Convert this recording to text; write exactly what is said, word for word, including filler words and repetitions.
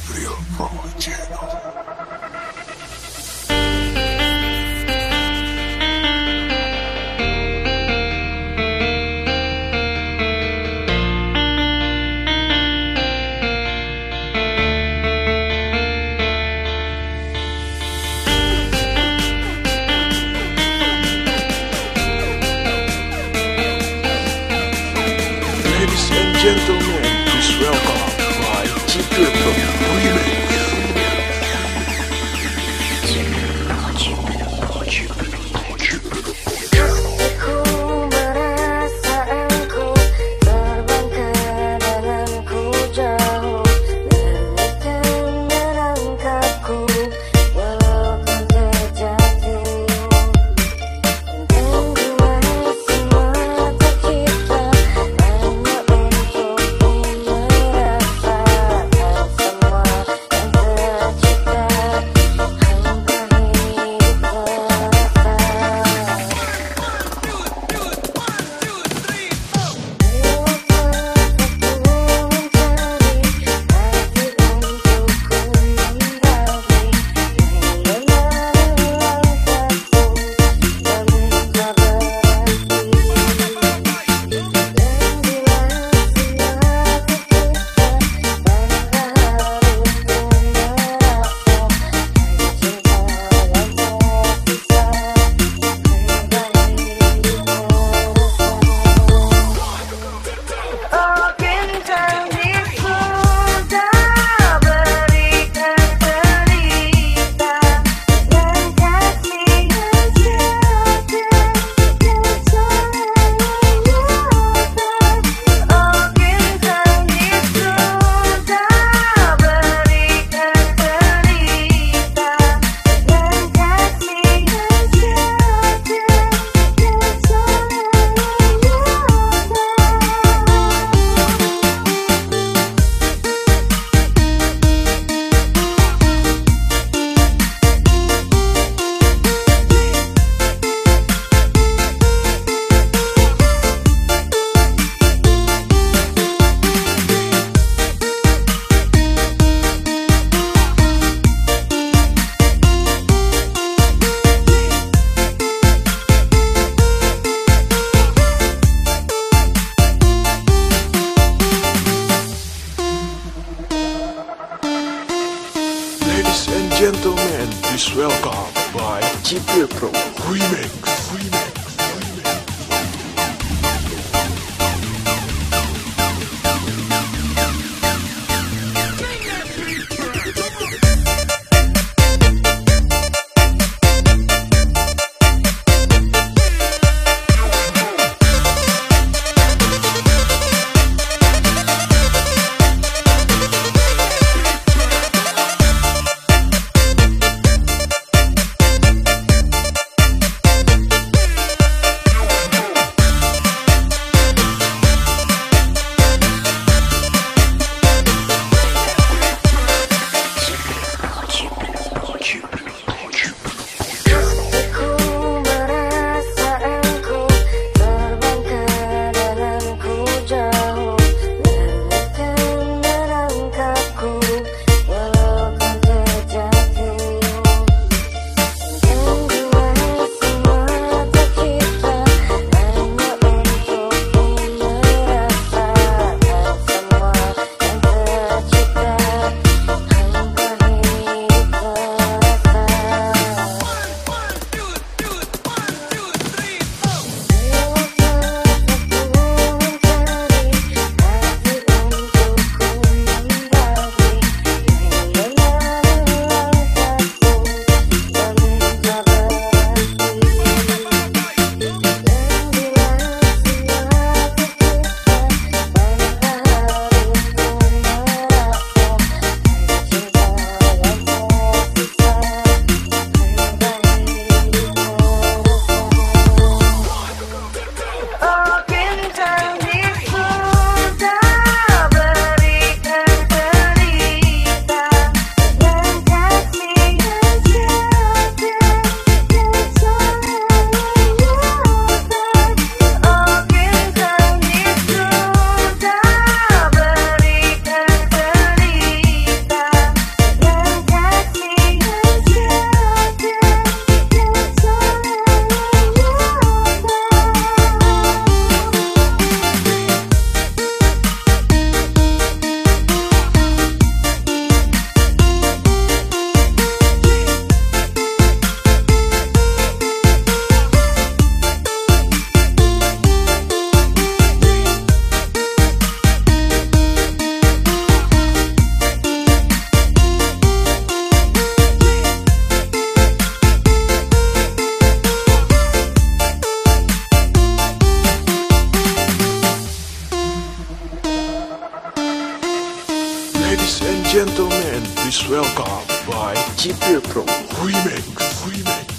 Real Pro Channel. Ladies and gentlemen, please welcome my Chipper Pro Remix. Aku merasa engkau terbang ke denganku jauh, lelitkan merangkapku walau kau terjatuh. Dan bila semua tercipta hanya untukmu merasakan semua yang tercipta, hamba hidup merasa. Oh, bintang di surga berikan cerita dan kasih sejati yang selalu nyata. Oh, bintang di surga berikan cerita dan kasih sejati yang selalu nyata. Ladies and gentlemen, please welcome my Chipper Pro Remix. Remix. gentlemen, please welcome by Chipir Pro Remix. Remix.